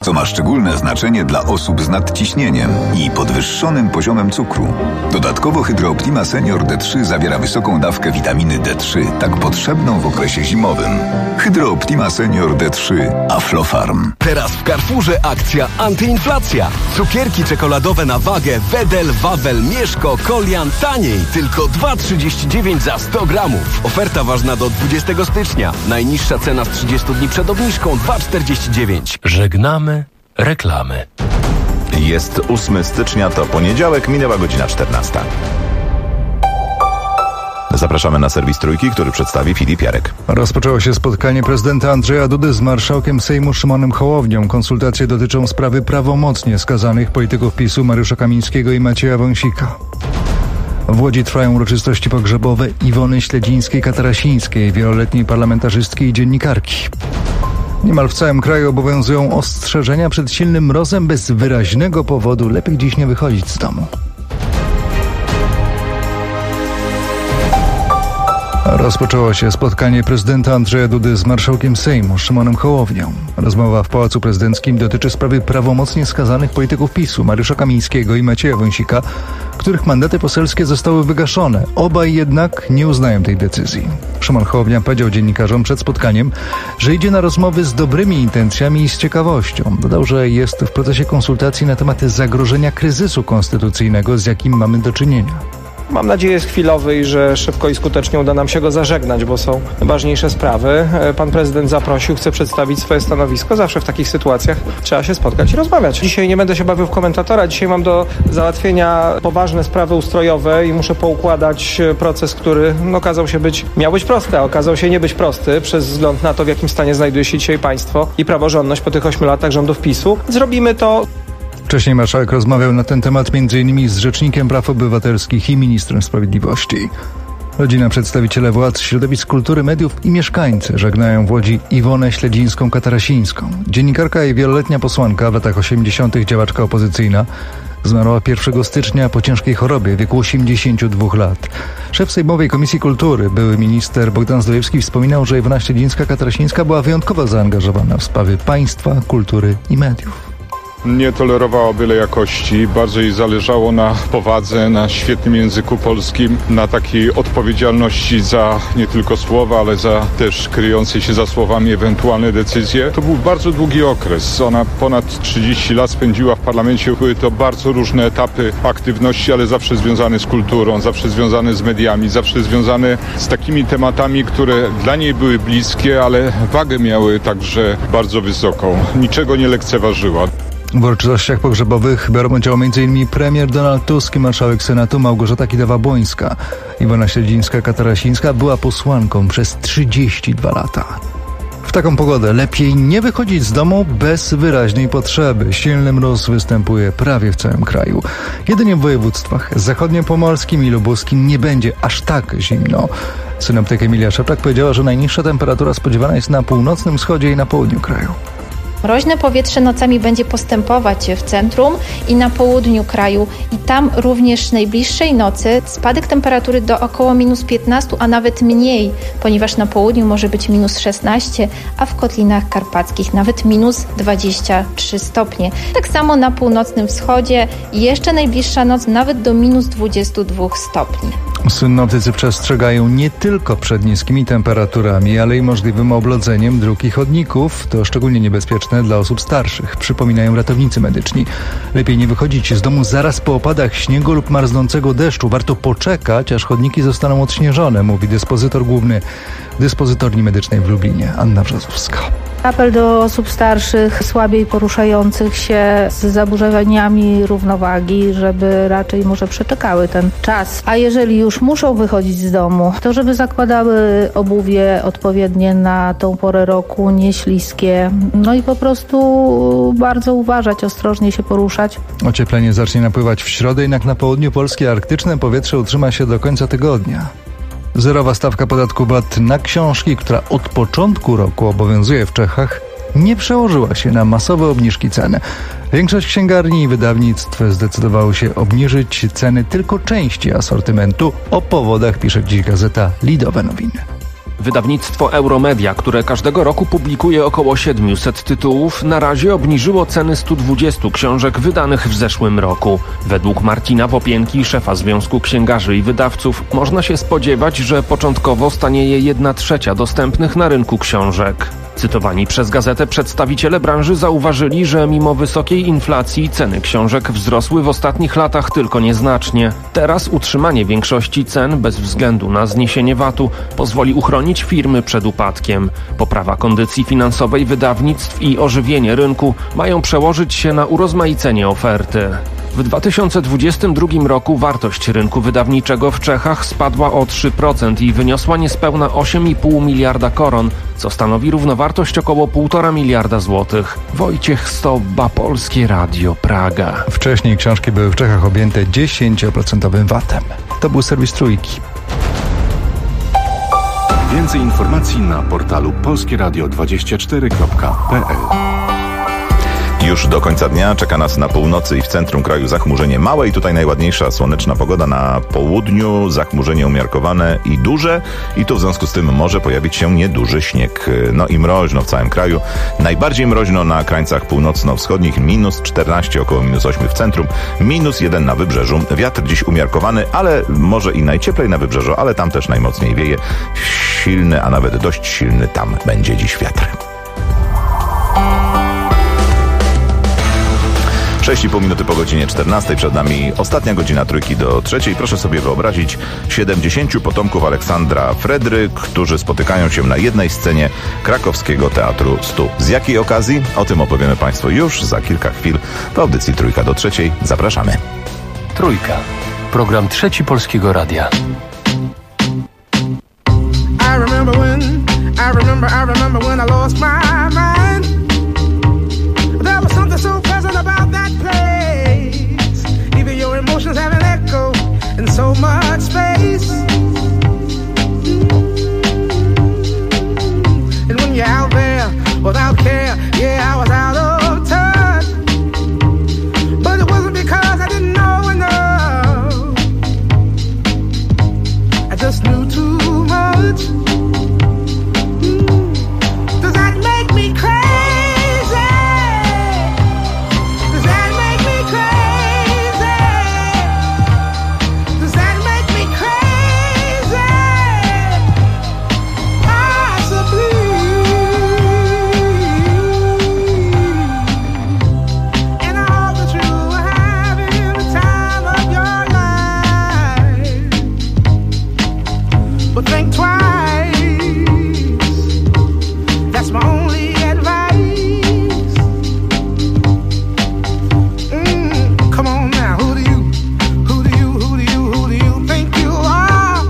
co ma szczególne znaczenie dla osób z nadciśnieniem i podwyższonym poziomem cukru. Dodatkowo Hydrooptima Senior D3 zawiera wysoką dawkę witaminy D3, tak potrzebną w okresie zimowym. Hydrooptima Senior D3 Aflofarm. Teraz w Carrefourze akcja antyinflacja. Cukierki czekoladowe na wagę Wedel, Wawel, Mieszko, Kolian taniej. Tylko 2,39 za 100 gramów. Oferta ważna do 20 stycznia. Najniższa cena z 30 dni przed obniżką 2,49. Żegnamy reklamy. Jest 8 stycznia, to poniedziałek, minęła godzina 14. Zapraszamy na serwis Trójki, który przedstawi Filip Jarek. Rozpoczęło się spotkanie prezydenta Andrzeja Dudy z marszałkiem Sejmu Szymonem Hołownią. Konsultacje dotyczą sprawy prawomocnie skazanych polityków PiS-u Mariusza Kamińskiego i Macieja Wąsika. W Łodzi trwają uroczystości pogrzebowe Iwony Śledzińskiej-Katarasińskiej, wieloletniej parlamentarzystki i dziennikarki. Niemal w całym kraju obowiązują ostrzeżenia przed silnym mrozem. Bez wyraźnego powodu lepiej dziś nie wychodzić z domu. Rozpoczęło się spotkanie prezydenta Andrzeja Dudy z marszałkiem Sejmu Szymonem Hołownią. Rozmowa w Pałacu Prezydenckim dotyczy sprawy prawomocnie skazanych polityków PiS-u Mariusza Kamińskiego i Macieja Wąsika, których mandaty poselskie zostały wygaszone. Obaj jednak nie uznają tej decyzji. Szymon Hołownia powiedział dziennikarzom przed spotkaniem, że idzie na rozmowy z dobrymi intencjami i z ciekawością. Dodał, że jest w procesie konsultacji na temat zagrożenia kryzysu konstytucyjnego, z jakim mamy do czynienia. Mam nadzieję, jest chwilowy i że szybko i skutecznie uda nam się go zażegnać, bo są ważniejsze sprawy. Pan prezydent zaprosił, chce przedstawić swoje stanowisko. Zawsze w takich sytuacjach trzeba się spotkać i rozmawiać. Dzisiaj nie będę się bawił w komentatora. Dzisiaj mam do załatwienia poważne sprawy ustrojowe i muszę poukładać proces, który miał być prosty, a okazał się nie być prosty przez wzgląd na to, w jakim stanie znajduje się dzisiaj państwo i praworządność po tych 8 latach rządów PiS-u. Zrobimy to. Wcześniej marszałek rozmawiał na ten temat m.in. z Rzecznikiem Praw Obywatelskich i ministrem sprawiedliwości. Rodzina, przedstawiciele władz, środowisk kultury, mediów i mieszkańcy żegnają w Łodzi Iwonę Śledzińską-Katarasińską. Dziennikarka i wieloletnia posłanka, w latach 80. działaczka opozycyjna, zmarła 1 stycznia po ciężkiej chorobie w wieku 82 lat. Szef Sejmowej Komisji Kultury, były minister Bogdan Zdrojewski, wspominał, że Iwona Śledzińska-Katarasińska była wyjątkowo zaangażowana w sprawy państwa, kultury i mediów. Nie tolerowała byle jakości, bardzo jej zależało na powadze, na świetnym języku polskim, na takiej odpowiedzialności za nie tylko słowa, ale za też kryjące się za słowami ewentualne decyzje. To był bardzo długi okres. Ona ponad 30 lat spędziła w parlamencie. Były to bardzo różne etapy aktywności, ale zawsze związane z kulturą, zawsze związane z mediami, zawsze związane z takimi tematami, które dla niej były bliskie, ale wagę miały także bardzo wysoką. Niczego nie lekceważyła. W uroczystościach pogrzebowych biorą udział m.in. premier Donald Tusk i marszałek Senatu Małgorzata Kidawa-Błońska. Iwona Śledzińska-Katarasińska była posłanką przez 32 lata. W taką pogodę lepiej nie wychodzić z domu bez wyraźnej potrzeby. Silny mróz występuje prawie w całym kraju. Jedynie w województwach zachodniopomorskim i lubuskim nie będzie aż tak zimno. Synoptyk Emilia Szewczak powiedziała, że najniższa temperatura spodziewana jest na północnym wschodzie i na południu kraju. Mroźne powietrze nocami będzie postępować w centrum i na południu kraju i tam również najbliższej nocy spadek temperatury do około -15, a nawet mniej, ponieważ na południu może być -16, a w Kotlinach Karpackich nawet -23 stopnie. Tak samo na północnym wschodzie jeszcze najbliższa noc nawet do -22 stopni. Synoptycy przestrzegają nie tylko przed niskimi temperaturami, ale i możliwym oblodzeniem dróg i chodników. To szczególnie niebezpieczne dla osób starszych, przypominają ratownicy medyczni. Lepiej nie wychodzić z domu zaraz po opadach śniegu lub marznącego deszczu. Warto poczekać, aż chodniki zostaną odśnieżone, mówi dyspozytor główny dyspozytorni medycznej w Lublinie, Anna Brzozowska. Apel do osób starszych, słabiej poruszających się z zaburzeniami równowagi, żeby raczej może przeczekały ten czas. A jeżeli już muszą wychodzić z domu, to żeby zakładały obuwie odpowiednie na tą porę roku, nie śliskie. No i po prostu bardzo uważać, ostrożnie się poruszać. Ocieplenie zacznie napływać w środę, jednak na południu Polski arktyczne powietrze utrzyma się do końca tygodnia. Zerowa stawka podatku VAT na książki, która od początku roku obowiązuje w Czechach, nie przełożyła się na masowe obniżki cen. Większość księgarni i wydawnictw zdecydowało się obniżyć ceny tylko części asortymentu. O powodach pisze dziś gazeta Lidowe Nowiny. Wydawnictwo Euromedia, które każdego roku publikuje około 700 tytułów, na razie obniżyło ceny 120 książek wydanych w zeszłym roku. Według Marcina Wopienki, szefa Związku Księgarzy i Wydawców, można się spodziewać, że początkowo stanieje 1/3 dostępnych na rynku książek. Cytowani przez gazetę przedstawiciele branży zauważyli, że mimo wysokiej inflacji ceny książek wzrosły w ostatnich latach tylko nieznacznie. Teraz utrzymanie większości cen bez względu na zniesienie VAT-u pozwoli uchronić firmy przed upadkiem. Poprawa kondycji finansowej wydawnictw i ożywienie rynku mają przełożyć się na urozmaicenie oferty. W 2022 roku wartość rynku wydawniczego w Czechach spadła o 3% i wyniosła niespełna 8,5 miliarda koron, co stanowi równowartość około 1,5 miliarda złotych. Wojciech Stoba, Polskie Radio, Praga. Wcześniej książki były w Czechach objęte 10% VAT-em. To był serwis Trójki. Więcej informacji na portalu polskieradio24.pl. Już do końca dnia czeka nas na północy i w centrum kraju zachmurzenie małe i tutaj najładniejsza słoneczna pogoda. Na południu zachmurzenie umiarkowane i duże i tu w związku z tym może pojawić się nieduży śnieg. No i mroźno w całym kraju. Najbardziej mroźno na krańcach północno-wschodnich, -14, około -8 w centrum, -1 na wybrzeżu. Wiatr dziś umiarkowany, ale może i najcieplej na wybrzeżu, ale tam też najmocniej wieje. Silny, a nawet dość silny tam będzie dziś wiatr. 6,5 minuty po godzinie 14. Przed nami ostatnia godzina Trójki do 3. Proszę sobie wyobrazić 70 potomków Aleksandra Fredry, którzy spotykają się na jednej scenie krakowskiego Teatru Stu. Z jakiej okazji? O tym opowiemy Państwu już za kilka chwil w audycji Trójka do 3. Zapraszamy. Trójka. Program Trzeci Polskiego Radia. I remember when I lost my mind. There was something so pleasant about that place. Even your emotions have an echo in so much space. And when you're out there without care, yeah, I was out of touch. But it wasn't because I didn't know enough. I just knew too much. Does that make me crazy? Think twice. That's my only advice. Come on now, who do you think you are?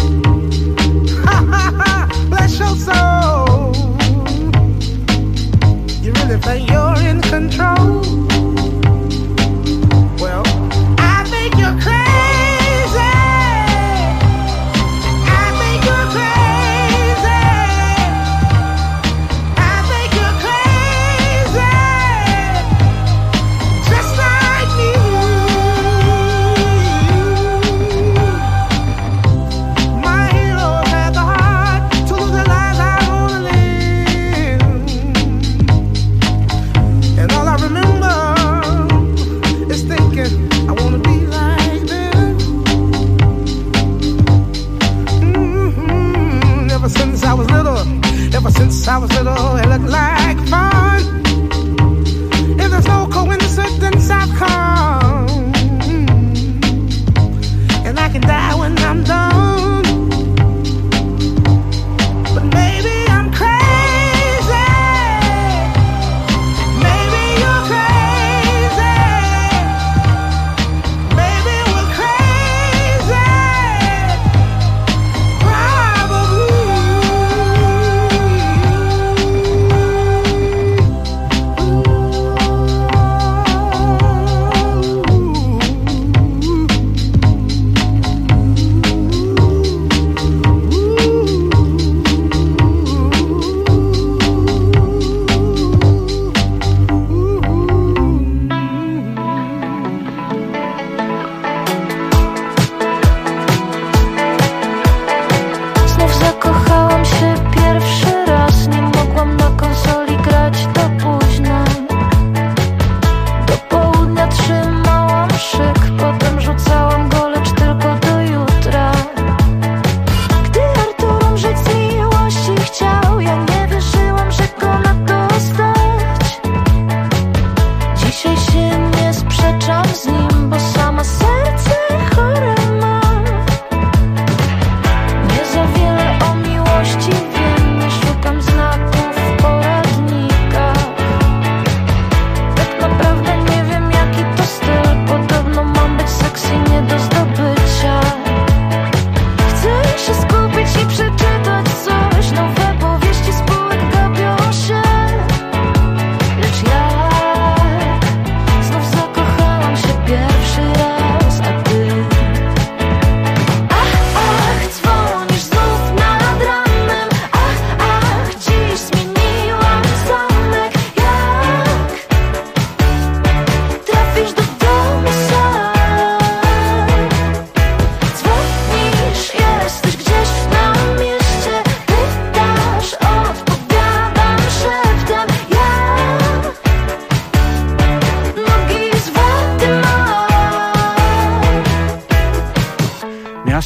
Bless your soul. You really think you're in control? Well, I think you're crazy. And all I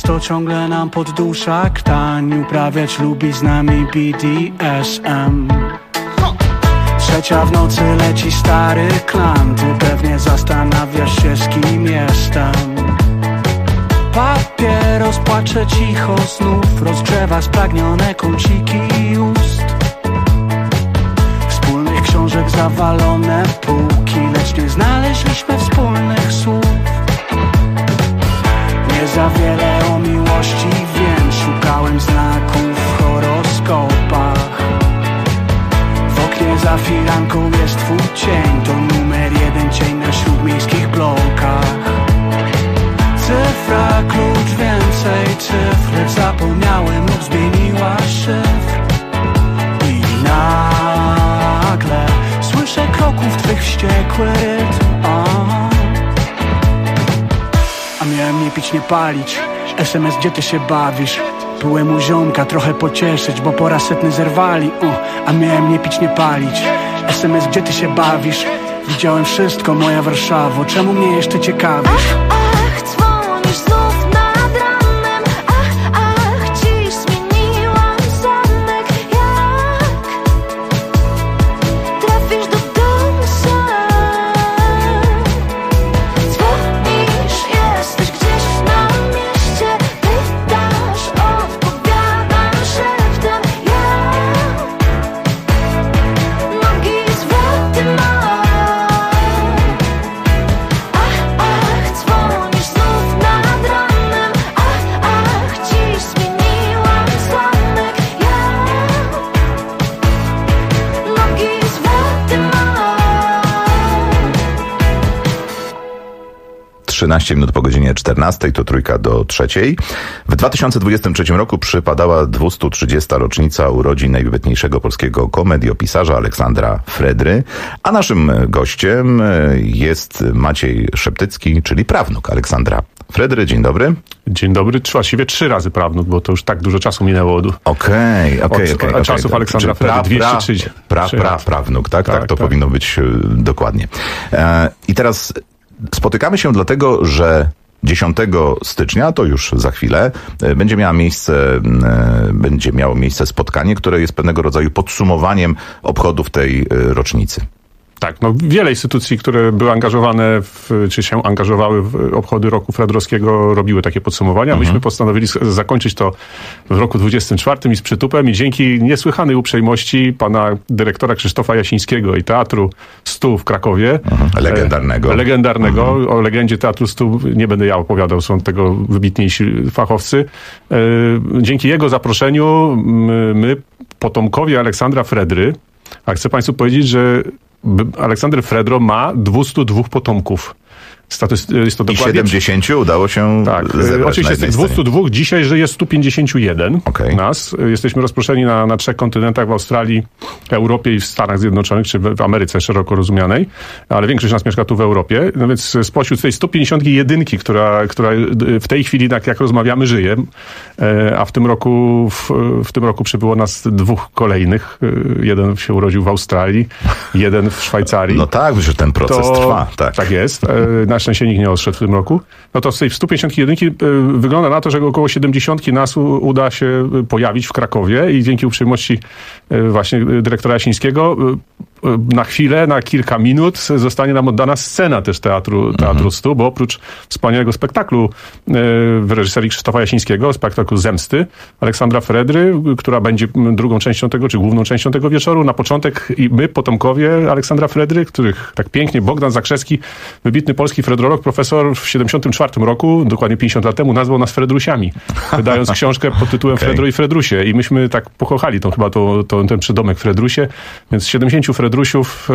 miasto ciągle nam poddusza. Ktań uprawiać lubi z nami BDSM. Trzecia w nocy leci stary klan. Ty pewnie zastanawiasz się, z kim jestem. Papieros płacze cicho znów, rozgrzewa spragnione kąciki ust. Wspólnych książek zawalone półki, lecz nie znaleźliśmy wspólnych słów. Nie za wiele o miłości wiem, szukałem znaków w horoskopach. W oknie za firanką jest twój cień, to numer 1 cień na śródmiejskich blokach. Cyfra, klucz, więcej cyfr, lecz zapomniałem lub zmieniła szyfr. I nagle słyszę kroków twych wściekły rytm. A miałem nie pić, nie palić. SMS, gdzie ty się bawisz? Byłem u ziomka trochę pocieszyć, bo po raz setny zerwali. A miałem nie pić, nie palić. SMS, gdzie ty się bawisz? Widziałem wszystko, moja Warszawo, czemu mnie jeszcze ciekawisz? Dzwonisz znów nad ranem. Ach, dziś zmieniłam zamek. Jak trafisz do domu sam? Dzwonisz, jesteś gdzieś na mieście. Pytasz, odpowiadam szeptem. Ja nogi zwroty mam. Dzwonisz znów nad ranem. Ach, dziś zmieniłam zamek. Ja nogi zwroty mam. 13 minut po godzinie 14, to 2 do 3. W 2023 roku przypadała 230. rocznica urodzin najwybitniejszego polskiego komediopisarza Aleksandra Fredry, a naszym gościem jest Maciej Szeptycki, czyli prawnuk Aleksandra Fredry. Dzień dobry. Dzień dobry, właściwie 3 razy prawnuk, bo to już tak dużo czasu minęło od czasów Aleksandra Fredry, 230. Prawnuk, tak, to powinno być dokładnie. I teraz spotykamy się dlatego, że 10 stycznia, to już za chwilę, będzie miało miejsce spotkanie, które jest pewnego rodzaju podsumowaniem obchodów tej rocznicy. Tak, wiele instytucji, które były angażowane czy się angażowały w obchody roku Fredrowskiego, robiły takie podsumowania. Myśmy postanowili zakończyć to w roku 24 i z przytupem, i dzięki niesłychanej uprzejmości pana dyrektora Krzysztofa Jasińskiego i Teatru Stu w Krakowie. Legendarnego. O legendzie Teatru Stu nie będę ja opowiadał, są tego wybitniejsi fachowcy. Dzięki jego zaproszeniu my, potomkowie Aleksandra Fredry, a chcę państwu powiedzieć, że Aleksander Fredro ma 202 potomków. Jest to dokładnie... I 70 udało się zebrać. Oczywiście z tych 202 dzisiaj żyje 151 nas. Jesteśmy rozproszeni na 3 kontynentach, w Australii, Europie i w Stanach Zjednoczonych, czy w Ameryce szeroko rozumianej, ale większość nas mieszka tu w Europie. No więc spośród tej 151, która w tej chwili, jak rozmawiamy, żyje, a w tym roku przybyło nas 2 kolejnych. Jeden się urodził w Australii, jeden w Szwajcarii. No tak, że ten proces trwa. Tak jest. Na szczęście nikt nie odszedł w tym roku. No to z tej 151 wygląda na to, że około 70 nas uda się pojawić w Krakowie i dzięki uprzejmości właśnie dyrektora Jasińskiego na chwilę, na kilka minut zostanie nam oddana scena też Teatru Stu, bo oprócz wspaniałego spektaklu w reżyserii Krzysztofa Jasińskiego, spektaklu Zemsty Aleksandra Fredry, która będzie drugą częścią tego, czy główną częścią tego wieczoru, na początek i my, potomkowie Aleksandra Fredry, których tak pięknie Bogdan Zakrzewski, wybitny polski fredrolog, profesor w 74 roku, dokładnie 50 lat temu, nazwał nas Fredrusiami, wydając książkę pod tytułem Fredro i Fredrusie. I myśmy tak pokochali ten przydomek Fredrusie, więc 70 Fredrusiów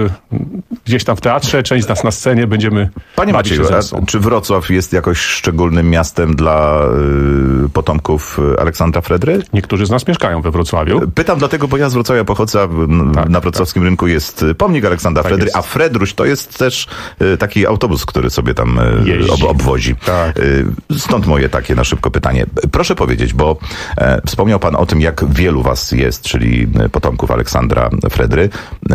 gdzieś tam w teatrze, część z nas na scenie, będziemy... Panie Macieju, czy Wrocław jest jakoś szczególnym miastem dla potomków Aleksandra Fredry? Niektórzy z nas mieszkają we Wrocławiu. Pytam dlatego, bo ja z Wrocławia pochodzę, na wrocławskim rynku jest pomnik Aleksandra Fredry, a Fredruś to jest też taki autobus, który sobie tam obwozi. Tak. Stąd moje takie na szybko pytanie. Proszę powiedzieć, bo wspomniał pan o tym, jak wielu was jest, czyli potomków Aleksandra Fredry.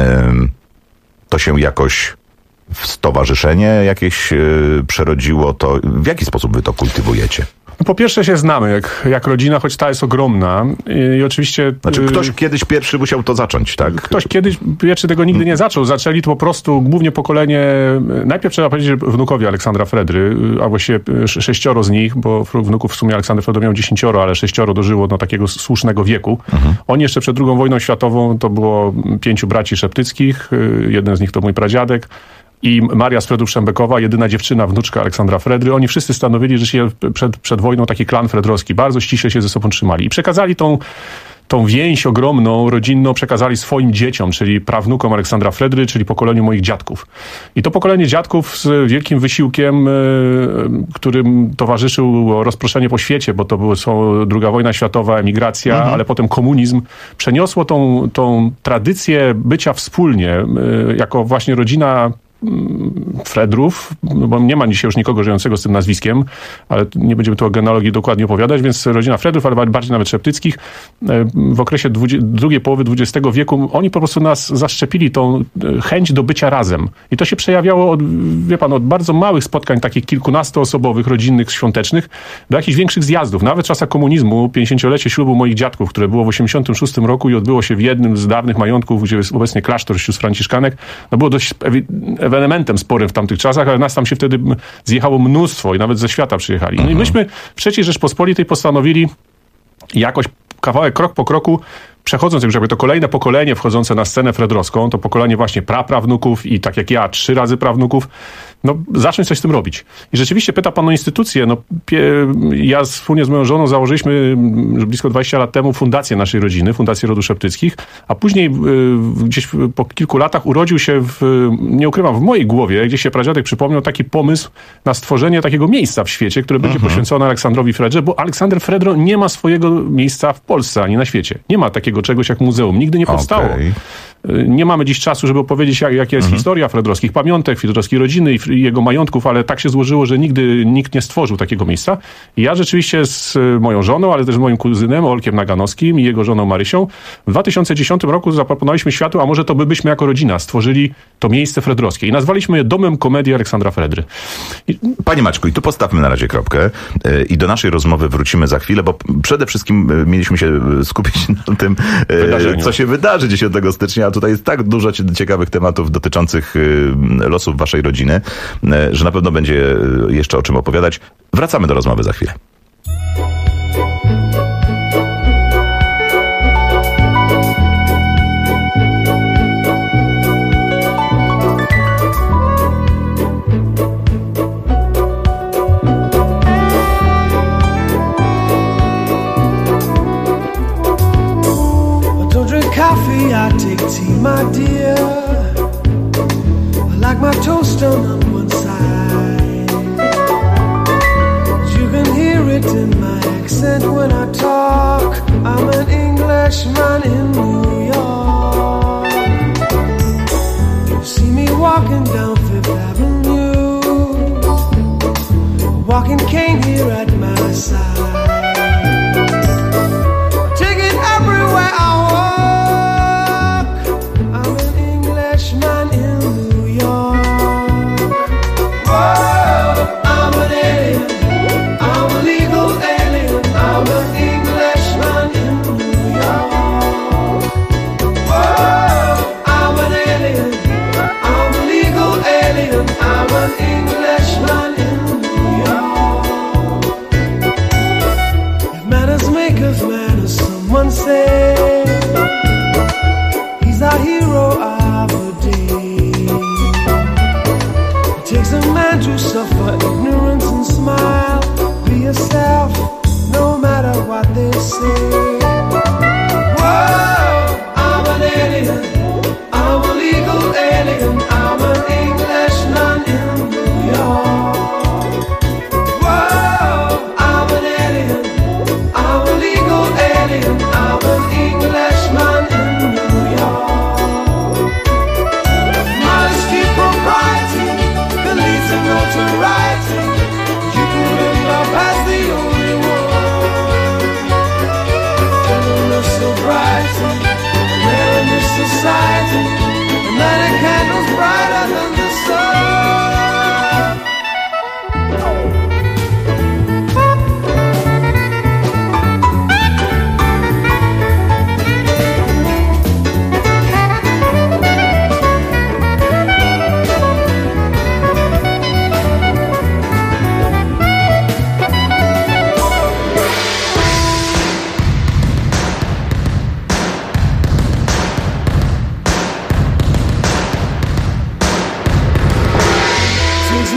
To się jakoś w stowarzyszenie jakieś przerodziło, to w jaki sposób wy to kultywujecie? Po pierwsze się znamy jak rodzina, choć ta jest ogromna i oczywiście... Znaczy ktoś kiedyś pierwszy musiał to zacząć, tak? Ktoś kiedyś pierwszy tego nigdy nie zaczął. Zaczęli to po prostu głównie pokolenie... Najpierw trzeba powiedzieć, że wnukowie Aleksandra Fredry, a właściwie 6 z nich, bo wnuków w sumie Aleksander Fredry miał 10, ale 6 dożyło do takiego słusznego wieku. Oni jeszcze przed II wojną światową to było 5 braci Szeptyckich, jeden z nich to mój pradziadek, i Maria z Fredrów-Szembekowa, jedyna dziewczyna, wnuczka Aleksandra Fredry. Oni wszyscy stanowili, że się przed wojną taki klan fredrowski bardzo ściśle się ze sobą trzymali. I przekazali tą więź ogromną, rodzinną, przekazali swoim dzieciom, czyli prawnukom Aleksandra Fredry, czyli pokoleniu moich dziadków. I to pokolenie dziadków z wielkim wysiłkiem, którym towarzyszyło rozproszenie po świecie, bo to była II wojna światowa, emigracja, ale potem komunizm, przeniosło tą tradycję bycia wspólnie, jako właśnie rodzina Fredrów, bo nie ma dzisiaj już nikogo żyjącego z tym nazwiskiem, ale nie będziemy tu o genealogii dokładnie opowiadać, więc rodzina Fredrów, ale bardziej nawet Szeptyckich, w okresie drugiej połowy XX wieku, oni po prostu nas zaszczepili tą chęć do bycia razem. I to się przejawiało od bardzo małych spotkań, takich kilkunastoosobowych, rodzinnych, świątecznych, do jakichś większych zjazdów. Nawet w czasach komunizmu, 50-lecie ślubu moich dziadków, które było w 86 roku i odbyło się w jednym z dawnych majątków, gdzie jest obecnie klasztor sióstr franciszkanek, no było dość ewenementem sporym w tamtych czasach, ale nas tam się wtedy zjechało mnóstwo i nawet ze świata przyjechali. No i myśmy w III Rzeczpospolitej postanowili jakoś kawałek, krok po kroku, przechodząc jakby to kolejne pokolenie wchodzące na scenę fredrowską, to pokolenie właśnie praprawnuków i tak jak ja, 3 razy prawnuków, no zacząć coś z tym robić. I rzeczywiście pyta pan o instytucje. No, ja wspólnie z moją żoną założyliśmy blisko 20 lat temu fundację naszej rodziny, Fundację Rodu Szeptyckich, a później gdzieś po kilku latach urodził się, nie ukrywam, w mojej głowie, gdzieś się pradziadek przypomniał taki pomysł na stworzenie takiego miejsca w świecie, które będzie poświęcone Aleksandrowi Fredrze, bo Aleksander Fredro nie ma swojego miejsca w Polsce ani na świecie. Nie ma takiego czegoś jak muzeum. Nigdy nie powstało. Nie mamy dziś czasu, żeby opowiedzieć, jaka jest historia fredrowskich pamiątek, fredrowskiej rodziny i jego majątków, ale tak się złożyło, że nigdy nikt nie stworzył takiego miejsca. I ja rzeczywiście z moją żoną, ale też z moim kuzynem Olkiem Naganowskim i jego żoną Marysią w 2010 roku zaproponowaliśmy światu, a może to byśmy jako rodzina stworzyli to miejsce fredrowskie i nazwaliśmy je Domem Komedii Aleksandra Fredry. Panie Maćku, i tu postawmy na razie kropkę i do naszej rozmowy wrócimy za chwilę, bo przede wszystkim mieliśmy się skupić na tym, co się wydarzy 10 stycznia, a tutaj jest tak dużo ciekawych tematów dotyczących losów waszej rodziny, że na pewno będzie jeszcze o czym opowiadać. Wracamy do rozmowy za chwilę. Coffee, I take tea, my dear. I like my toast on one side. You can hear it in my accent when I talk. I'm an Englishman in New York. You see me walking down Fifth Avenue, a walking cane here at my side. Take it everywhere I walk. Say he's a hero of the day. It takes a man to suffer ignorance and smile. Be yourself, no matter what they say. Whoa, I'm an alien. I'm a legal alien. I'm an Englishman in New York. Whoa, I'm an alien. I'm a legal alien. I'm an Englishman in New York. Modesty, propriety, can lead to notoriety.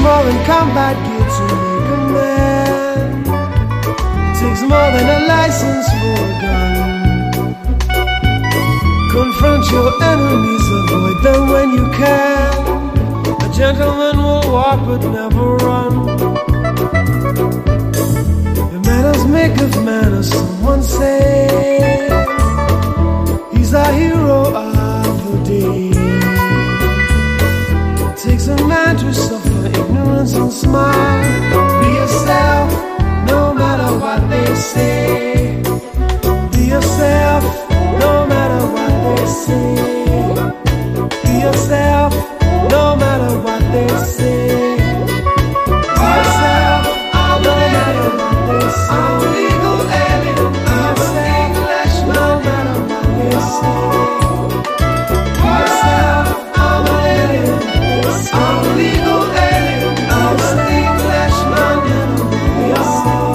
more than combat gear to make a man. Takes more than a license for a gun. Confront your enemies, avoid them when you can. A gentleman will walk but never run. The manners make of manners, someone say. He's a hero of the day. It takes a man to suffer ignorance and smile. Be yourself, no matter what they say. Be yourself, no matter what they say. Be yourself, no matter what they say. Be yourself, no matter what they say. I'm a legal alien, I'm an Englishman, no matter what they say. Be yourself, I'm an alien, I'm a legal alien, I'm an Englishman, be yourself.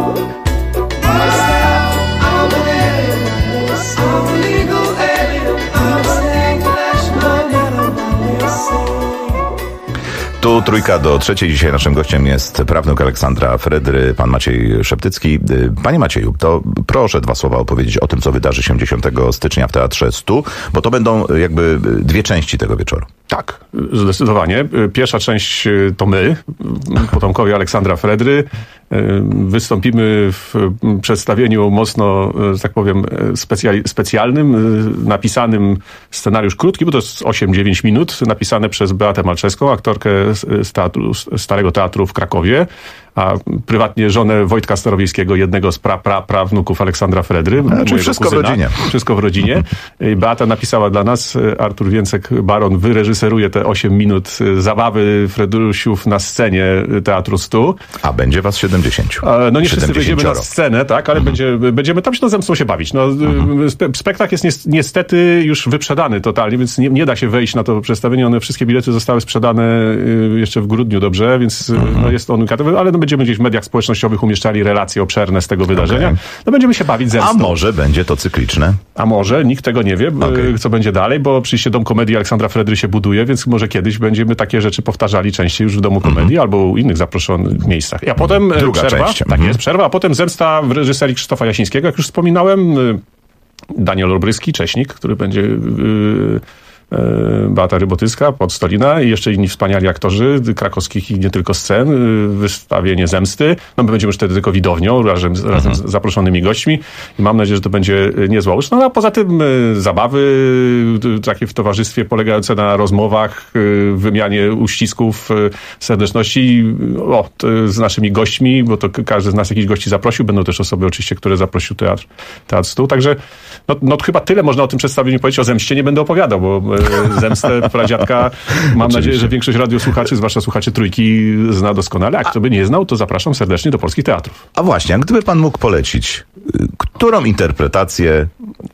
Be yourself, I'm an alien, I'm a legal alien, I'm an Englishman, no matter what they say. Tu trójka do trzeciej. Dzisiaj naszym gościem jest prawnik Aleksandra Fredry, pan Maciej Szeptycki. Panie Macieju, to proszę 2 słowa opowiedzieć o tym, co wydarzy się 10 stycznia w Teatrze Stu, bo to będą jakby 2 części tego wieczoru. Tak, zdecydowanie. Pierwsza część to my, potomkowie Aleksandra Fredry. Wystąpimy w przedstawieniu mocno, że tak powiem, specjalnym, napisanym scenariusz krótki, bo to jest 8-9 minut, napisane przez Beatę Malczewską, aktorkę z teatru, Starego Teatru w Krakowie, a prywatnie żonę Wojtka Starowiejskiego, jednego z prawnuków Aleksandra Fredry. Czyli wszystko kuzyna. W rodzinie. Wszystko w rodzinie. Beata napisała dla nas, Artur Więcek-Baron wyreżyseruje te 8 minut zabawy Fredrusiów na scenie Teatru Stu. A będzie was 70. No nie wszyscy wejdziemy na scenę, tak, ale będziemy tam się na zemstą się bawić. No, spektakl jest niestety już wyprzedany totalnie, więc nie da się wejść na to przedstawienie. One wszystkie bilety zostały sprzedane jeszcze w grudniu, dobrze, więc no, jest on unikatowy, ale no, będziemy gdzieś w mediach społecznościowych umieszczali relacje obszerne z tego wydarzenia. Okay. No będziemy się bawić zemstą. A może będzie to cykliczne? A może, nikt tego nie wie, co będzie dalej, bo oczywiście Dom Komedii Aleksandra Fredry się buduje, więc może kiedyś będziemy takie rzeczy powtarzali częściej już w Domu Komedii albo u innych zaproszonych miejscach. A potem przerwa, część. Tak jest, przerwa, a potem zemsta w reżyserii Krzysztofa Jasińskiego, jak już wspominałem, Daniel Olbryski, Cześnik, który będzie Beata Rybotyska, Podstolina i jeszcze inni wspaniali aktorzy krakowskich i nie tylko scen, wystawienie Zemsty. No my będziemy już wtedy tylko widownią, razem z zaproszonymi gośćmi i mam nadzieję, że to będzie niezła ucz. No a poza tym zabawy takie w towarzystwie polegające na rozmowach, wymianie uścisków, serdeczności z naszymi gośćmi, bo to każdy z nas jakichś gości zaprosił. Będą też osoby oczywiście, które zaprosił Teatr Stu. Także no chyba tyle można o tym przedstawieniu powiedzieć. O Zemście nie będę opowiadał, bo Zemstę pradziadka mam nadzieję, że większość radiosłuchaczy, zwłaszcza słuchaczy Trójki, zna doskonale. A kto by nie znał, to zapraszam serdecznie do polskich teatrów. A właśnie, a gdyby pan mógł polecić, którą interpretację...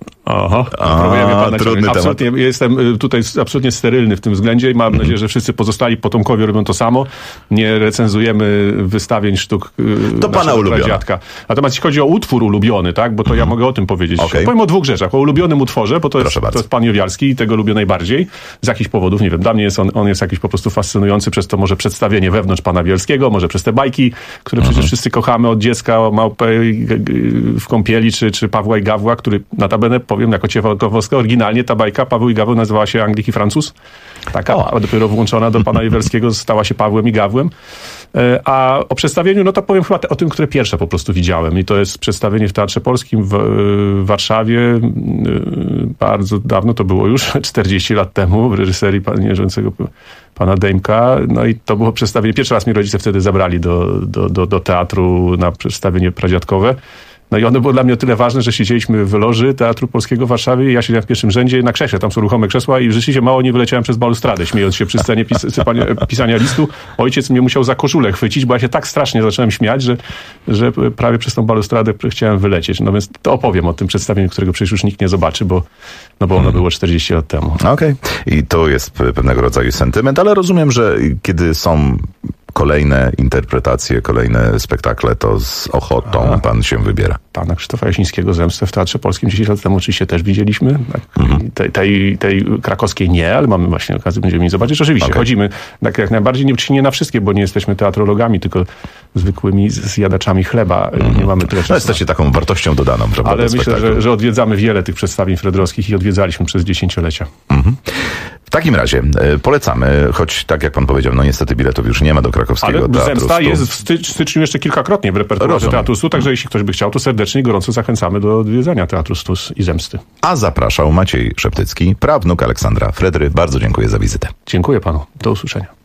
Próbujemy pana absolutnie, jestem tutaj absolutnie sterylny w tym względzie i mam nadzieję, że wszyscy pozostali potomkowie robią to samo. Nie recenzujemy wystawień sztuk to pana ulubiona. Pradziadka. Natomiast jeśli chodzi o utwór ulubiony, tak, bo to ja mogę o tym powiedzieć. Okay. Powiem o 2 rzeczach. O ulubionym utworze, bo to jest pan Jowialski i tego lubię najbardziej. Z jakichś powodów, nie wiem, dla mnie jest on jest jakiś po prostu fascynujący przez to może przedstawienie wewnątrz pana Bielskiego, może przez te bajki, które przecież wszyscy kochamy od dziecka, o Małpę w kąpieli, czy Pawła i Gawła, który notabene powiem jako Ciechowska, oryginalnie ta bajka Paweł i Gaweł nazywała się Anglik i Francuz. Taka, a dopiero włączona do pana Iwerskiego stała się Pawłem i Gawłem. A o przedstawieniu, no to powiem chyba o tym, które pierwsze po prostu widziałem. I to jest przedstawienie w Teatrze Polskim w Warszawie. Bardzo dawno, to było już 40 lat temu, w reżyserii żyjącego pana Dejmka. No i to było przedstawienie. Pierwszy raz mnie rodzice wtedy zabrali do teatru na przedstawienie pradziadkowe. No i ono było dla mnie o tyle ważne, że siedzieliśmy w loży Teatru Polskiego w Warszawie i ja siedziałem w pierwszym rzędzie na krześle, tam są ruchome krzesła i rzeczywiście mało nie wyleciałem przez balustradę, śmiejąc się przy scenie pisania listu. Ojciec mnie musiał za koszulę chwycić, bo ja się tak strasznie zacząłem śmiać, że prawie przez tą balustradę chciałem wylecieć. No więc to opowiem o tym przedstawieniu, którego przecież już nikt nie zobaczy, bo ono było 40 lat temu. Okej. I to jest pewnego rodzaju sentyment, ale rozumiem, że kiedy są kolejne interpretacje, kolejne spektakle, to z ochotą pan się wybiera. Pana Krzysztofa Jasińskiego Zemstę w Teatrze Polskim 10 lat temu oczywiście też widzieliśmy. Tak. Tej krakowskiej nie, ale mamy właśnie okazję, będziemy jej zobaczyć. Oczywiście, chodzimy tak jak najbardziej, nie na wszystkie, bo nie jesteśmy teatrologami, tylko zwykłymi zjadaczami chleba. Nie mamy tyle czasu. Jesteście taką wartością dodaną, prawda? Ale myślę, że odwiedzamy wiele tych przedstawień fredrowskich i odwiedzaliśmy przez dziesięciolecia. W takim razie polecamy, choć tak jak pan powiedział, no niestety biletów już nie ma do krakowskiego teatru. Ale Zemsta jest w styczniu jeszcze kilkakrotnie w repertuarze Teatru Stu, także jeśli ktoś by chciał, to serdecznie i gorąco zachęcamy do odwiedzania Teatru Stu i Zemsty. A zapraszał Maciej Szeptycki, prawnuk Aleksandra Fredry. Bardzo dziękuję za wizytę. Dziękuję panu. Do usłyszenia.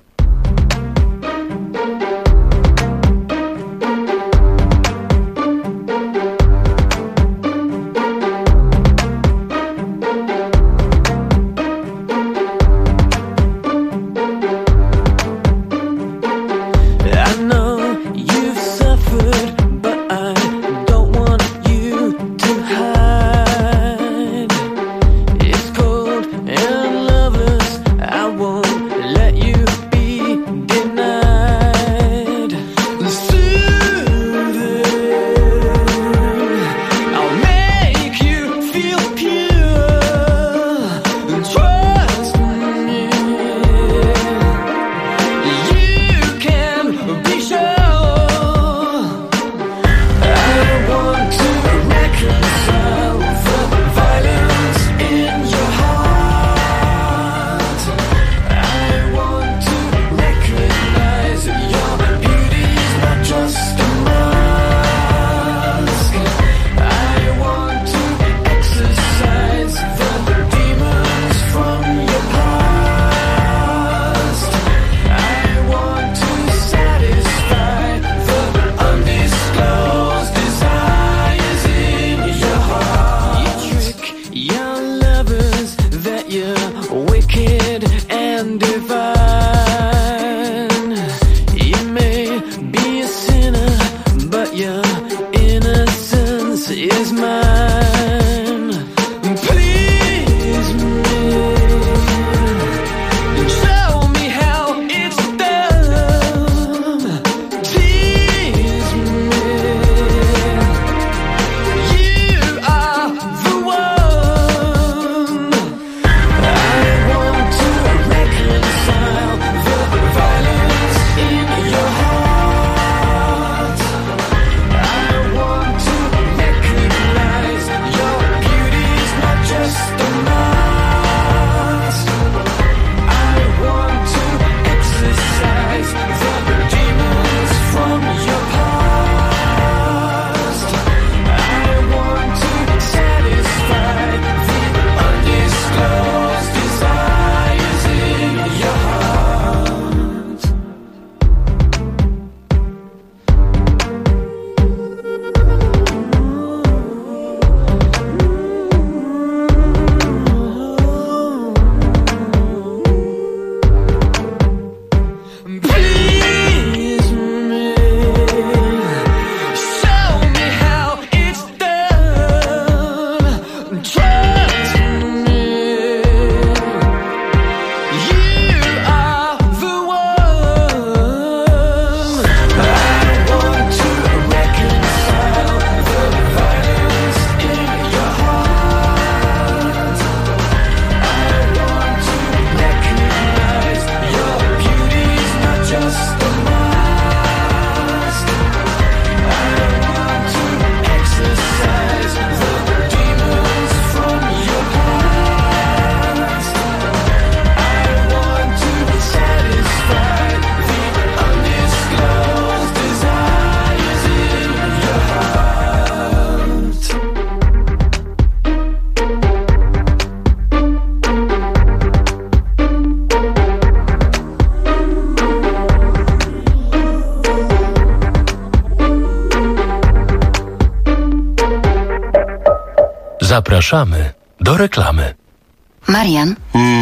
Zapraszamy do reklamy. Marian,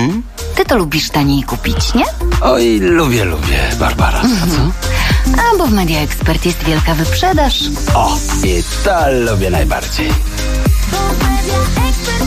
ty to lubisz taniej kupić, nie? Oj, lubię, Barbara. A co? A bo w Media Expert jest wielka wyprzedaż. O, i to lubię najbardziej.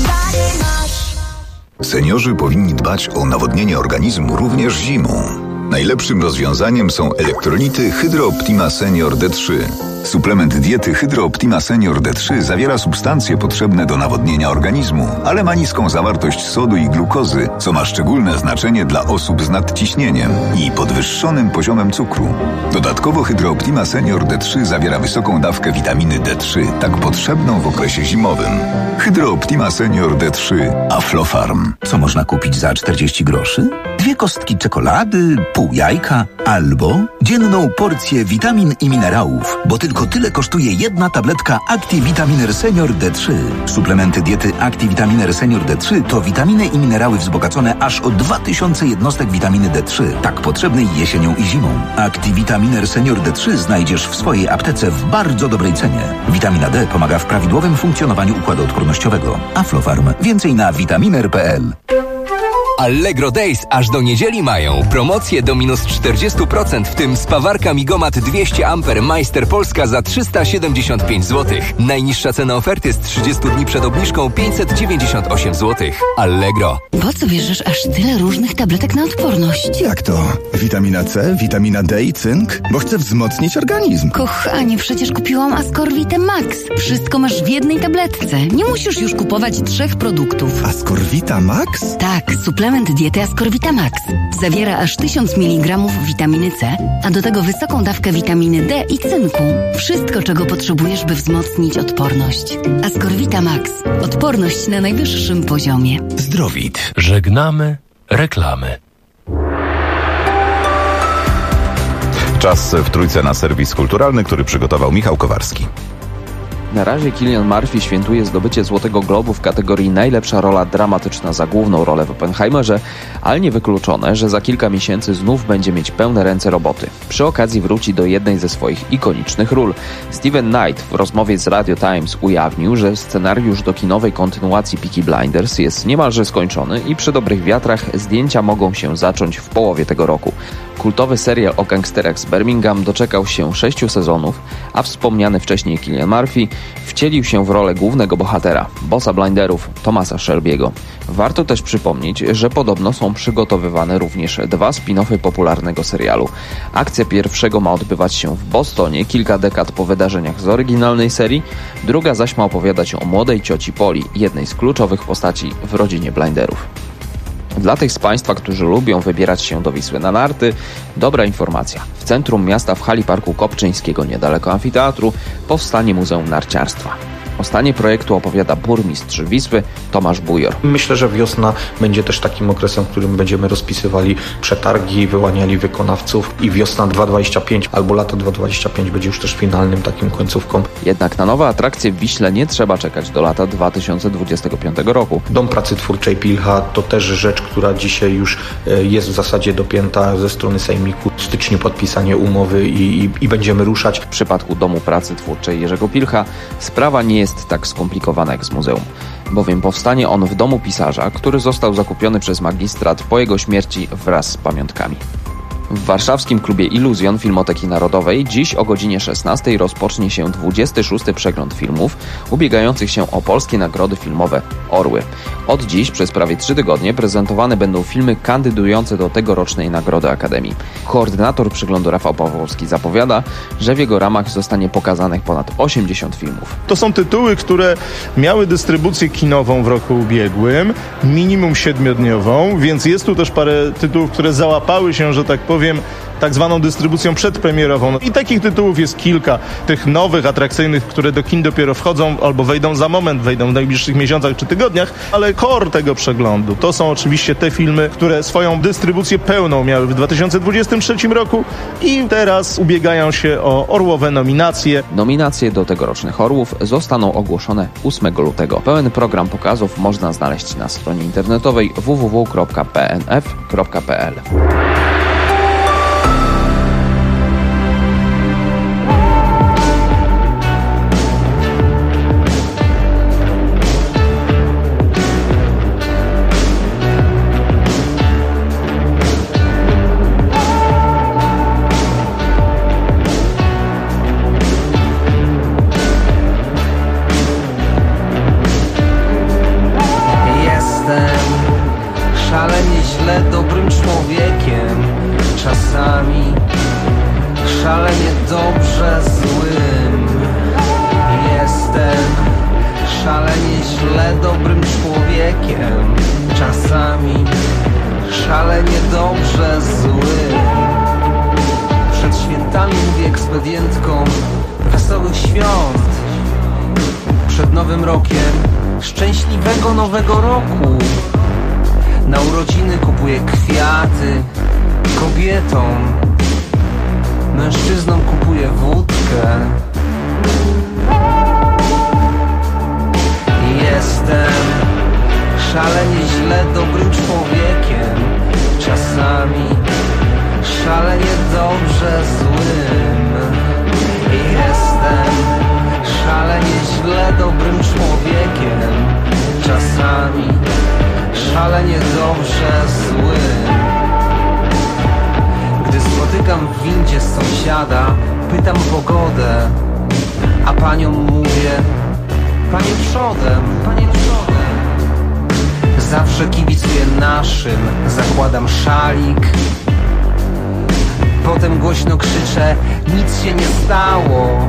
Seniorzy powinni dbać o nawodnienie organizmu również zimą. Najlepszym rozwiązaniem są elektrolity Hydro Optima Senior D3. Suplement diety Hydro Optima Senior D3 zawiera substancje potrzebne do nawodnienia organizmu, ale ma niską zawartość sodu i glukozy, co ma szczególne znaczenie dla osób z nadciśnieniem i podwyższonym poziomem cukru. Dodatkowo Hydro Optima Senior D3 zawiera wysoką dawkę witaminy D3, tak potrzebną w okresie zimowym. Hydro Optima Senior D3 Aflofarm. Co można kupić za 40 groszy? 2 kostki czekolady, pół jajka albo dzienną porcję witamin i minerałów, bo tylko tyle kosztuje jedna tabletka ActiVitaminer Senior D3. Suplementy diety ActiVitaminer Senior D3 to witaminy i minerały wzbogacone aż o 2000 jednostek witaminy D3, tak potrzebnej jesienią i zimą. ActiVitaminer Senior D3 znajdziesz w swojej aptece w bardzo dobrej cenie. Witamina D pomaga w prawidłowym funkcjonowaniu układu odpornościowego. Aflofarm. Więcej na vitaminer.pl. Allegro Days aż do niedzieli mają promocje do minus 40%, w tym spawarka Migomat 200 A Meister Polska za 375 zł. Najniższa cena oferty z 30 dni przed obniżką 598 zł. Allegro. Po co bierzesz aż tyle różnych tabletek na odporność? Jak to? Witamina C, witamina D i cynk? Bo chcę wzmocnić organizm. Kochanie, przecież kupiłam Ascorvite Max. Wszystko masz w jednej tabletce. Nie musisz już kupować 3 produktów. Ascorvita Max? Tak, suplement diety Ascorvita Max. Zawiera aż 1000 mg witaminy C, a do tego wysoką dawkę witaminy D i cynku. Wszystko, czego potrzebujesz, by wzmocnić odporność. Ascorvita Max. Odporność na najwyższym poziomie. Zdrowit. Żegnamy reklamy. Czas w Trójce na serwis kulturalny, który przygotował Michał Kowarski. Na razie Cillian Murphy świętuje zdobycie Złotego Globu w kategorii najlepsza rola dramatyczna za główną rolę w Oppenheimerze, ale niewykluczone, że za kilka miesięcy znów będzie mieć pełne ręce roboty. Przy okazji wróci do jednej ze swoich ikonicznych ról. Steven Knight w rozmowie z Radio Times ujawnił, że scenariusz do kinowej kontynuacji Peaky Blinders jest niemalże skończony i przy dobrych wiatrach zdjęcia mogą się zacząć w połowie tego roku. Kultowy serial o gangsterach z Birmingham doczekał się 6 sezonów, a wspomniany wcześniej Cillian Murphy wcielił się w rolę głównego bohatera, bossa blinderów Thomasa Shelby'ego. Warto też przypomnieć, że podobno są przygotowywane również 2 spin-offy popularnego serialu. Akcja pierwszego ma odbywać się w Bostonie kilka dekad po wydarzeniach z oryginalnej serii, druga zaś ma opowiadać o młodej cioci Poli, jednej z kluczowych postaci w rodzinie blinderów. Dla tych z Państwa, którzy lubią wybierać się do Wisły na narty, dobra informacja. W centrum miasta w hali Parku Kopczyńskiego, niedaleko amfiteatru, powstanie Muzeum Narciarstwa. O stanie projektu opowiada burmistrz Wisły Tomasz Bujor. Myślę, że wiosna będzie też takim okresem, w którym będziemy rozpisywali przetargi, wyłaniali wykonawców i wiosna 2025 albo lato 2025 będzie już też finalnym takim końcówką. Jednak na nowe atrakcje w Wiśle nie trzeba czekać do lata 2025 roku. Dom Pracy Twórczej Pilcha to też rzecz, która dzisiaj już jest w zasadzie dopięta ze strony Sejmiku. W styczniu podpisanie umowy i będziemy ruszać. W przypadku Domu Pracy Twórczej Jerzego Pilcha sprawa nie jest tak skomplikowana jak z muzeum, bowiem powstanie on w domu pisarza, który został zakupiony przez magistrat po jego śmierci wraz z pamiątkami. W warszawskim klubie Iluzjon Filmoteki Narodowej dziś o godzinie 16 rozpocznie się 26. przegląd filmów ubiegających się o polskie nagrody filmowe Orły. Od dziś przez prawie 3 tygodnie prezentowane będą filmy kandydujące do tegorocznej Nagrody Akademii. Koordynator przeglądu Rafał Pawłowski zapowiada, że w jego ramach zostanie pokazanych ponad 80 filmów. To są tytuły, które miały dystrybucję kinową w roku ubiegłym, minimum 7-dniową, więc jest tu też parę tytułów, które załapały się, że tak powiem, tak zwaną dystrybucją przedpremierową. I takich tytułów jest kilka, tych nowych, atrakcyjnych, które do kin dopiero wchodzą albo wejdą za moment, wejdą w najbliższych miesiącach czy tygodniach, ale core tego przeglądu to są oczywiście te filmy, które swoją dystrybucję pełną miały w 2023 roku i teraz ubiegają się o orłowe nominacje. Nominacje do tegorocznych Orłów zostaną ogłoszone 8 lutego. Pełen program pokazów można znaleźć na stronie internetowej www.pnf.pl. Szalenie źle dobrym człowiekiem. dobrze złym. Jestem szalenie źle dobrym człowiekiem, czasami szalenie dobrze złym. Przed świętami mówię ekspedientkom wesołych świąt. Przed Nowym Rokiem szczęśliwego Nowego Roku. Na urodziny kupuję kwiaty kobietom, mężczyznom kupuję wódkę. Jestem szalenie źle dobrym człowiekiem, czasami szalenie dobrze złym. Jestem szalenie źle dobrym człowiekiem, czasami szalenie dobrze złym. Gdy spotykam w windzie sąsiada, pytam o pogodę, a paniom mówię: panie przodem, panie przodem. Zawsze kibicuję naszym, zakładam szalik. Potem głośno krzyczę: nic się nie stało.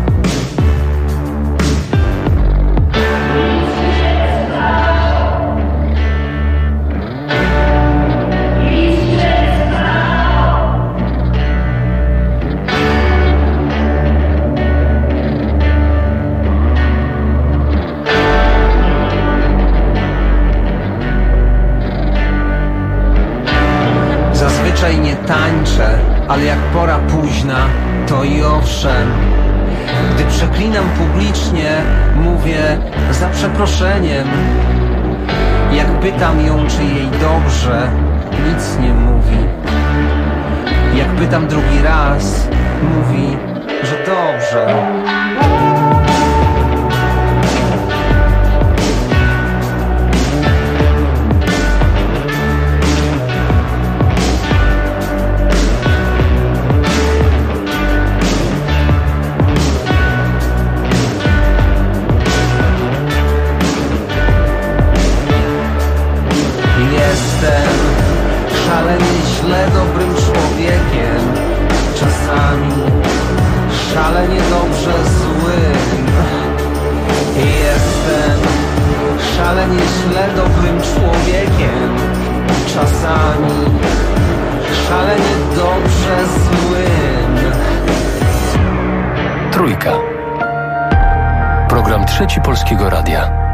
Zazwyczaj nie tańczę, ale jak pora późna, to i owszem. Gdy przeklinam publicznie, mówię za przeproszeniem. Jak pytam ją, czy jej dobrze, nic nie mówi. Jak pytam drugi raz, mówi, że dobrze. Jestem szalenie źle dobrym człowiekiem, czasami szalenie dobrze złym. Jestem szalenie źle dobrym człowiekiem, czasami szalenie dobrze złym. Trójka. Program Trzeci Polskiego Radia.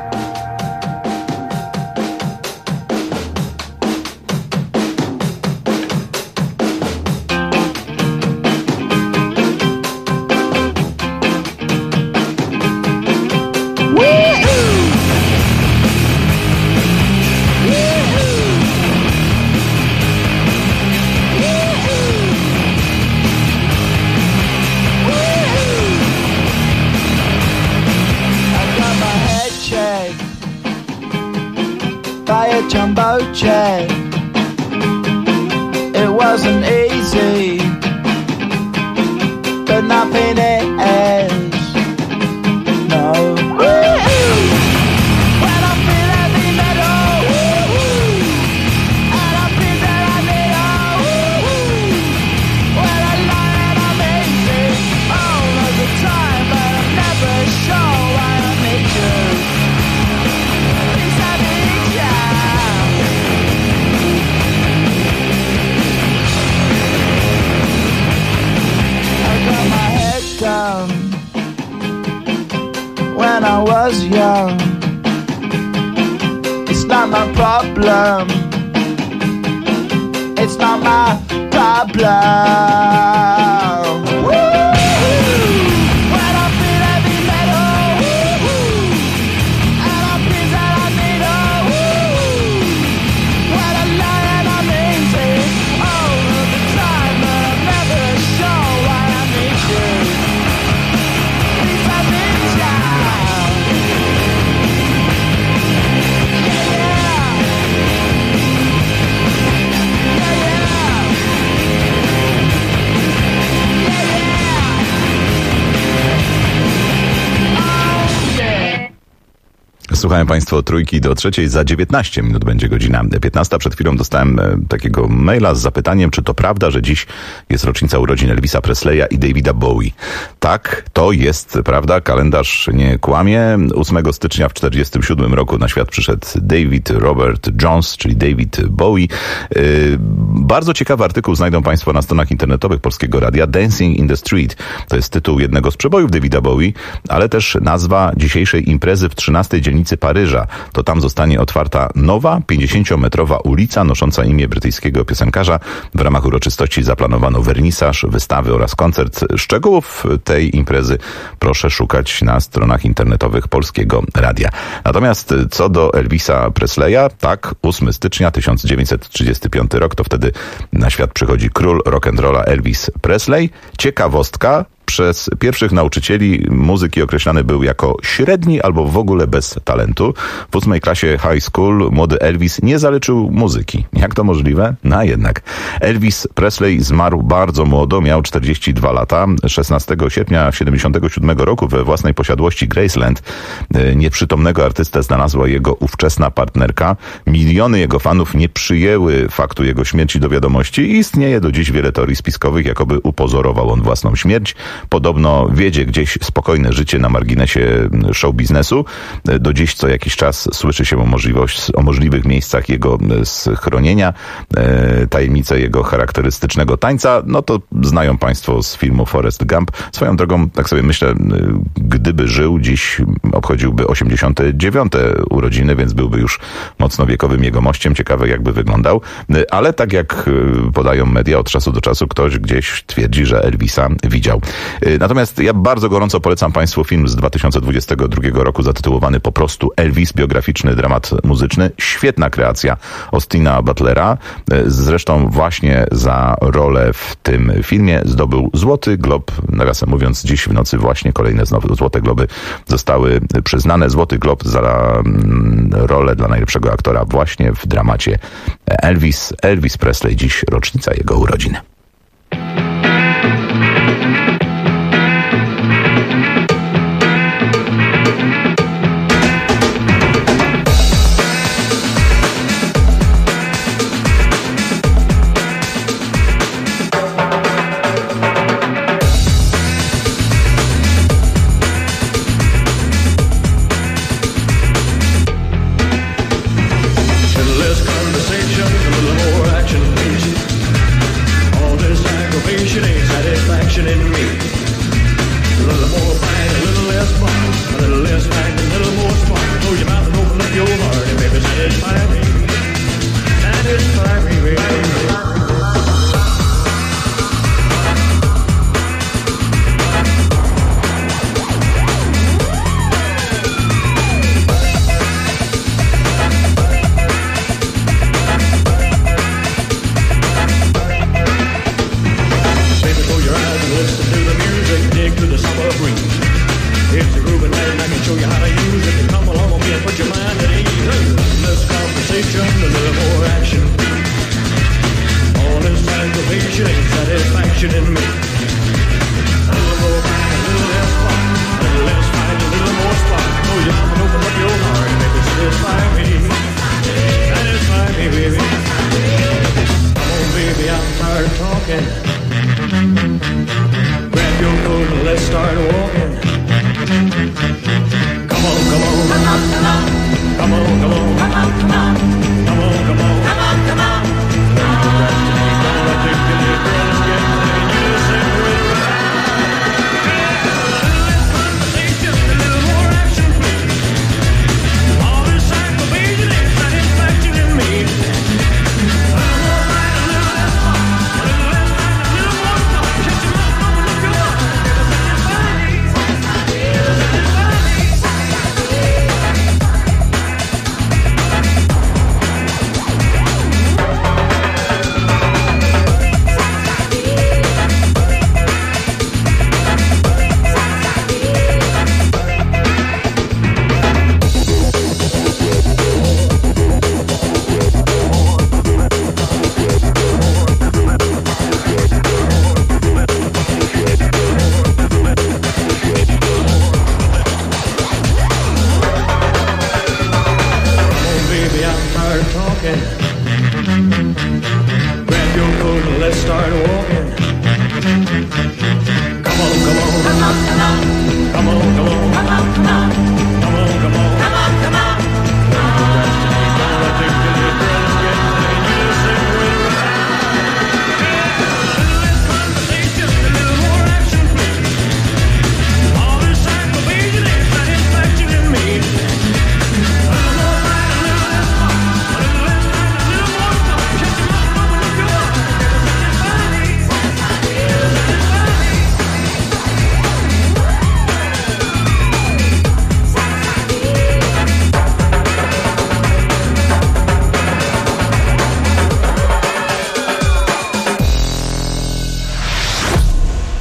Jumbo jet. It wasn't easy, but nothing is. No. When I feel heavy metal, and I feel that I need when I lie and I'm easy all of the time, but I'm never sure why I need you. Down when I was young. It's not my problem. It's not my problem. When I feel heavy metal, and I feel that I need when I lie and I'm easy all of the time, but I'm never sure why I need you. Słuchają Państwo Trójki do trzeciej. Za 19 minut będzie godzina 15. Przed chwilą dostałem takiego maila z zapytaniem, czy to prawda, że dziś jest rocznica urodzin Elvisa Presleya i Davida Bowie. Tak, to jest prawda. Kalendarz nie kłamie. 8 stycznia w 1947 roku na świat przyszedł David Robert Jones, czyli David Bowie. Bardzo ciekawy artykuł znajdą Państwo na stronach internetowych Polskiego Radia. Dancing in the Street to jest tytuł jednego z przebojów Davida Bowie, ale też nazwa dzisiejszej imprezy w 13 dzielnicy Paryża. To tam zostanie otwarta nowa, 50-metrowa ulica nosząca imię brytyjskiego piosenkarza. W ramach uroczystości zaplanowano wernisaż, wystawy oraz koncert. Szczegółów tej imprezy proszę szukać na stronach internetowych Polskiego Radia. Natomiast co do Elvisa Presleya, tak, 8 stycznia 1935 rok, to wtedy na świat przychodzi król rock'n'rolla Elvis Presley. Ciekawostka, przez pierwszych nauczycieli muzyki określany był jako średni albo w ogóle bez talentu. W 8 klasie high school młody Elvis nie zaleczył muzyki. Jak to możliwe? No jednak. Elvis Presley zmarł bardzo młodo, miał 42 lata. 16 sierpnia 1977 roku we własnej posiadłości Graceland nieprzytomnego artystę znalazła jego ówczesna partnerka. Miliony jego fanów nie przyjęły faktu jego śmierci do wiadomości i istnieje do dziś wiele teorii spiskowych, jakoby upozorował on własną śmierć. Podobno wiedzie gdzieś spokojne życie na marginesie show biznesu. Do dziś co jakiś czas słyszy się o możliwych miejscach jego schronienia, tajemnice jego charakterystycznego tańca. No to znają Państwo z filmu Forrest Gump. Swoją drogą, tak sobie myślę, gdyby żył, dziś obchodziłby 89. urodziny, więc byłby już mocno wiekowym jegomościem. Ciekawe, jakby wyglądał. Ale tak jak podają media, od czasu do czasu ktoś gdzieś twierdzi, że Elvisa widział. Natomiast ja bardzo gorąco polecam Państwu film z 2022 roku zatytułowany po prostu Elvis, biograficzny dramat muzyczny. Świetna kreacja Austina Butlera. Zresztą właśnie za rolę w tym filmie zdobył Złoty Glob. Nawiasem mówiąc, dziś w nocy właśnie kolejne Złote Globy zostały przyznane. Złoty Glob za rolę dla najlepszego aktora właśnie w dramacie Elvis Presley. Dziś rocznica jego urodzin.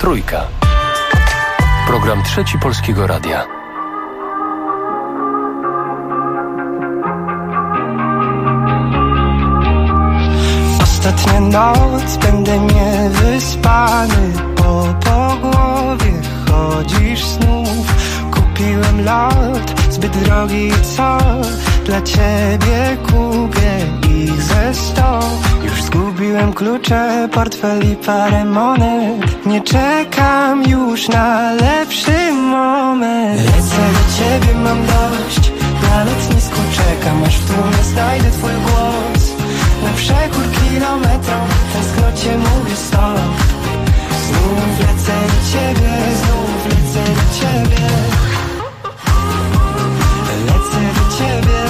Trójka. Program Trzeci Polskiego Radia. Ostatnia noc, będę niewyspany. Po głowie chodzisz znów. Kupiłem lot, zbyt drogi, co? Dla ciebie kupię ich ze 100. Już zgubiłem klucze, portfel i parę monet. Nie czekam już na lepszy moment. Lecę do ciebie, mam dość. Na lotnisku czekam, aż w tłumie znajdę twój głos. Na przekór kilometrom, w tęsknocie mówię stop. Znów lecę do ciebie, znów lecę do ciebie. Lecę do ciebie.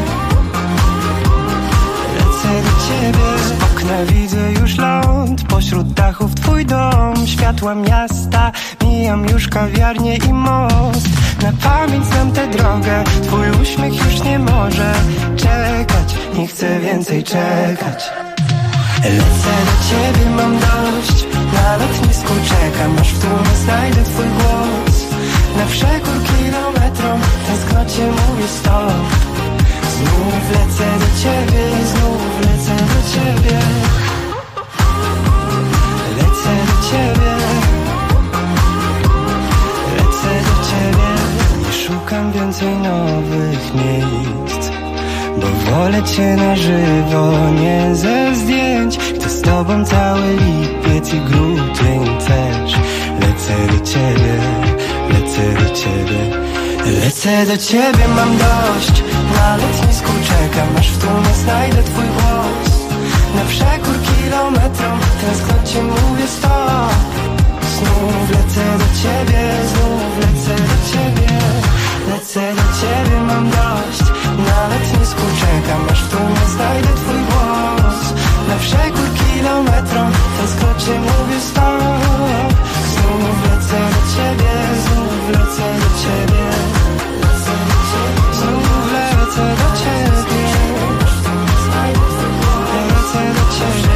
Lecę do ciebie. Z okna widzę już ląd, pośród dachów twój dom. Światła miasta, mijam już kawiarnię i most. Na pamięć znam tę drogę, twój uśmiech już nie może czekać. Nie chcę więcej czekać. Lecę do ciebie, mam dość. Na lotnisku czekam, aż w tłumie znajdę twój głos. Na przekór kilometrom, w tęsknocie mówię stop. Znów lecę do ciebie, znów lecę do ciebie. Lecę do ciebie. Lecę do ciebie. Nie szukam więcej nowych miejsc, bo wolę cię na żywo, nie ze zdjęć. Chcę z tobą cały lipiec i grudzień też. Lecę do ciebie, lecę do ciebie. Lecę do ciebie, mam dość. Na lotnisku czekam, aż w tłumie znajdę twój głos. Na przekór kilometrom, w tęsknocie mówię stop. Znów lecę do ciebie, znów lecę do ciebie. Lecę do ciebie, mam dość. Na lotnisku czekam, aż w tłumie znajdę twój głos. Na przekór kilometrom, w tęsknocie mówię stop. Znów lecę do ciebie, znów lecę do ciebie. Znów lecę do ciebie. Lecę do ciebie.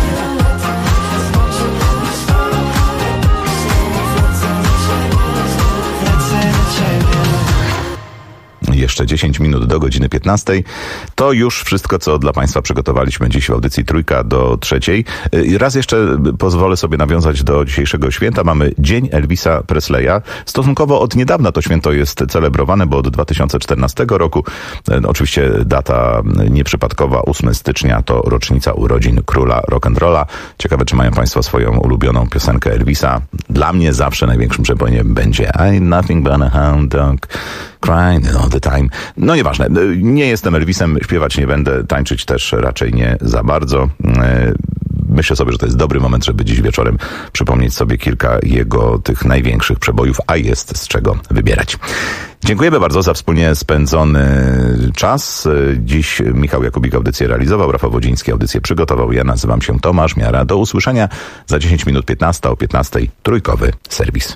Jeszcze 10 minut do godziny 15. To już wszystko, co dla Państwa przygotowaliśmy dziś w audycji Trójka do 3. Raz jeszcze pozwolę sobie nawiązać do dzisiejszego święta. Mamy Dzień Elvisa Presleya. Stosunkowo od niedawna to święto jest celebrowane, bo od 2014 roku. Oczywiście data nieprzypadkowa, 8 stycznia to rocznica urodzin króla rock'n'rolla. Ciekawe, czy mają Państwo swoją ulubioną piosenkę Elvisa. Dla mnie zawsze największym przebojem będzie I'm nothing but a hound dog crying all the time. No nieważne, nie jestem Elvisem, śpiewać nie będę, tańczyć też raczej nie za bardzo. Myślę sobie, że to jest dobry moment, żeby dziś wieczorem przypomnieć sobie kilka jego tych największych przebojów, a jest z czego wybierać. Dziękujemy bardzo za wspólnie spędzony czas. Dziś Michał Jakubik audycję realizował, Rafał Wodziński audycję przygotował. Ja nazywam się Tomasz Miara. Do usłyszenia za 10 minut 15 o 15 trójkowy serwis.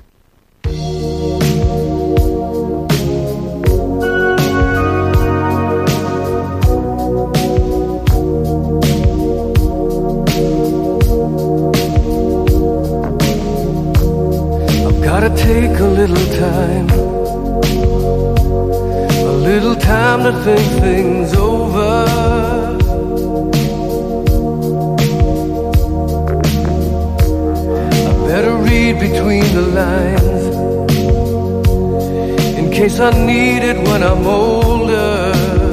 Gotta take a little time to think things over. I better read between the lines in case I need it when I'm older.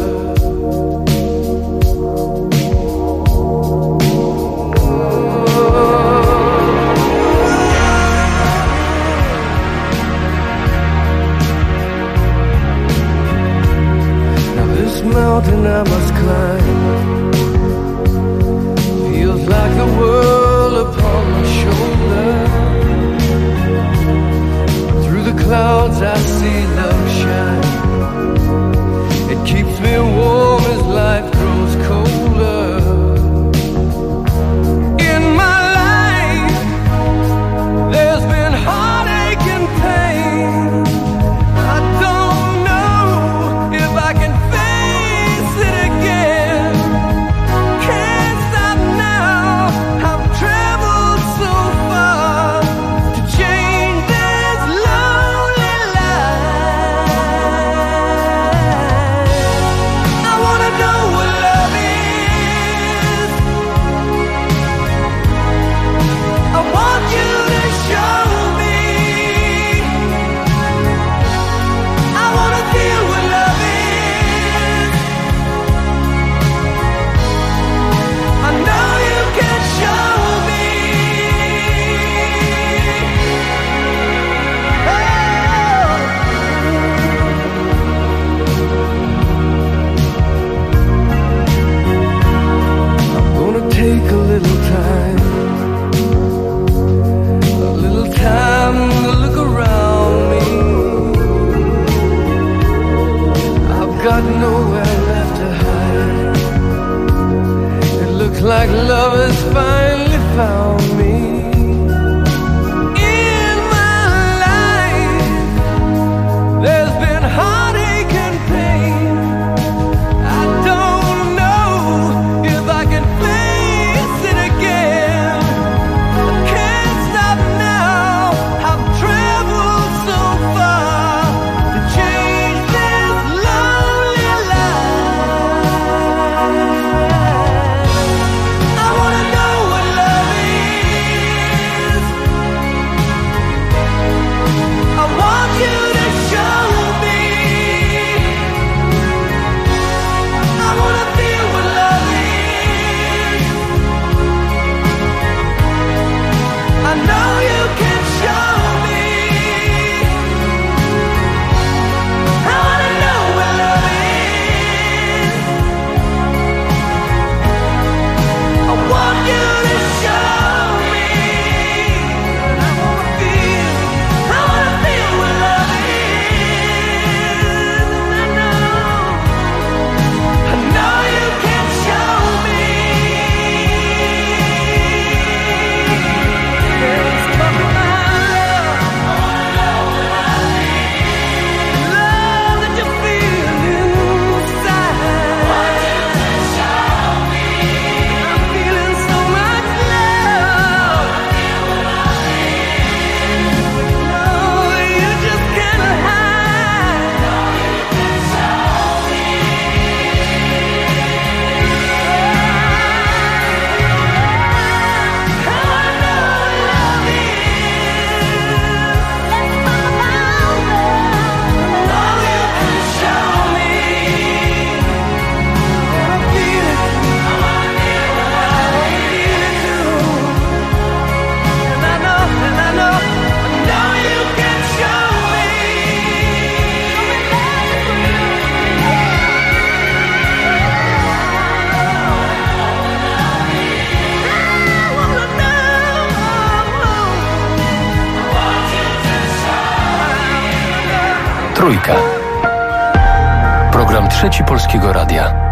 Mountain I must climb feels like the world upon my shoulder. Through the clouds I see love shine. Trójka. Program Trzeci Polskiego Radia.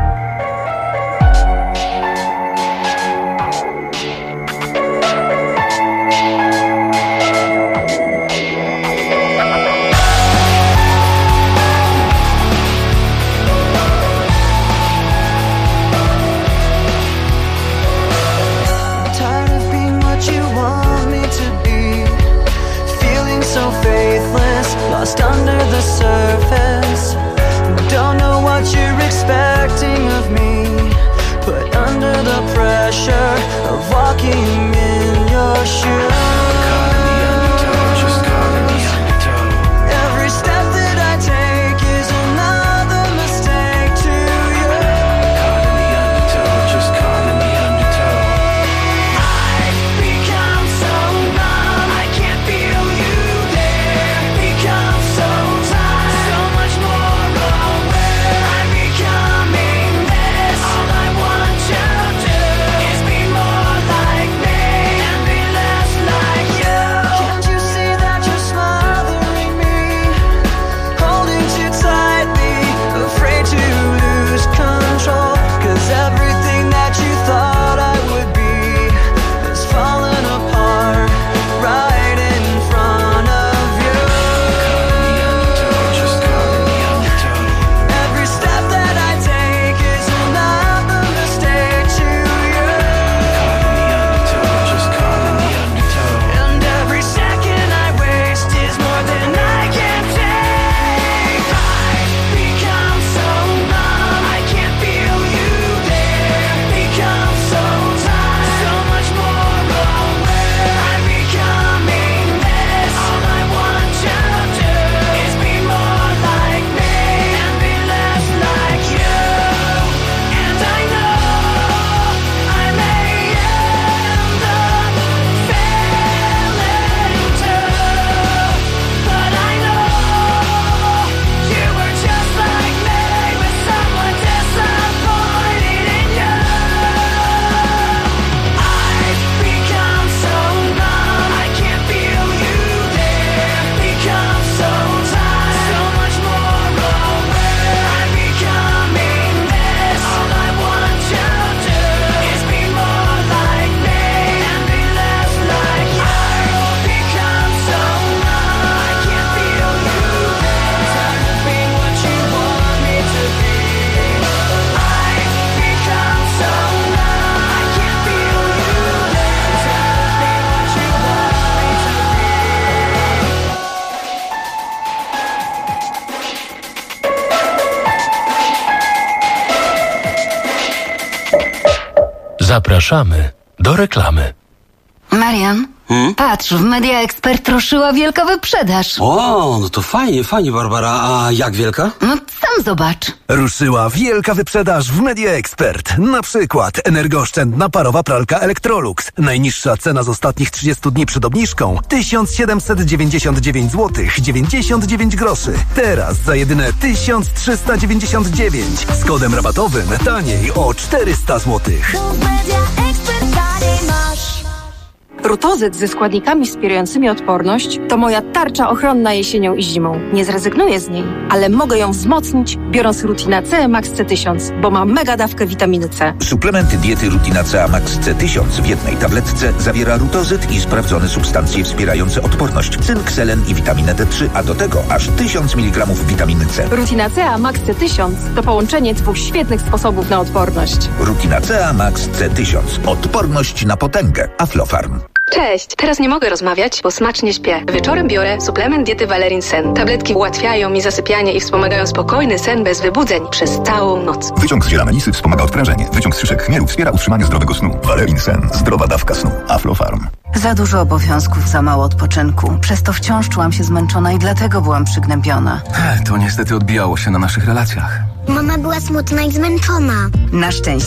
Lost under the surface. Don't know what you're expecting of me. Put under the pressure of walking in your shoes. Every step that I take is another mistake to you. Just caught in the undertow. I've become so numb, I can't feel you there. Become so tired, so much more aware. I'm becoming this. All I want you to do is be more like me and be less like you. Can't you see that you're smothering me? Holding too tightly, afraid to lose control. 'Cause everything that you thought I would be is falling apart right in front of you. Every step that I take is another mistake to you. And every second I waste is more than I can take. I've become so numb, I can't feel you there. Become so tired, so much more aware. I'm becoming this. All I want you to do is be more like me and be less like you. And I know I may end up failing too, but I know you were just like me, with someone disappointed in you. I've become so numb, I can't feel you there. Become so tired, so much more aware. I'm becoming this. All I want you to do is be more like me and be less like you. I've become so numb, I can't feel you there. Tired of being what you want me to be. I've become so numb, I can't feel you there. Tired of being what you want me to Zapraszamy do reklamy. Marian, patrz, w Media Expert ruszyła wielka wyprzedaż. O, no to fajnie, fajnie, Barbara. A jak wielka? No sam zobacz. Ruszyła wielka wyprzedaż w Media Expert. Na przykład energooszczędna parowa pralka Electrolux. Najniższa cena z ostatnich 30 dni przed obniżką 1799 zł 99 groszy. Teraz za jedyne 1399. Z kodem rabatowym taniej o 400 zł. Rutozyt ze składnikami wspierającymi odporność to moja tarcza ochronna jesienią i zimą. Nie zrezygnuję z niej, ale mogę ją wzmocnić, biorąc Rutina C Max C1000, bo ma mega dawkę witaminy C. Suplement diety Rutina C Max C1000 w jednej tabletce zawiera rutozyt i sprawdzone substancje wspierające odporność, cynk, selen i witaminę D3, a do tego aż 1000 mg witaminy C. Rutina C Max C1000 to połączenie dwóch świetnych sposobów na odporność. Rutina C Max C1000. Odporność na potęgę. Aflofarm. Cześć, teraz nie mogę rozmawiać, bo smacznie śpię. Wieczorem biorę suplement diety Valerin Sen. Tabletki ułatwiają mi zasypianie i wspomagają spokojny sen bez wybudzeń przez całą noc. Wyciąg z ziela melisy wspomaga odprężenie. Wyciąg z szyszek chmielu wspiera utrzymanie zdrowego snu. Valerin Sen. Zdrowa dawka snu. Aflofarm. Za dużo obowiązków, za mało odpoczynku. Przez to wciąż czułam się zmęczona i dlatego byłam przygnębiona. To niestety odbijało się na naszych relacjach. Mama była smutna i zmęczona. Na szczęście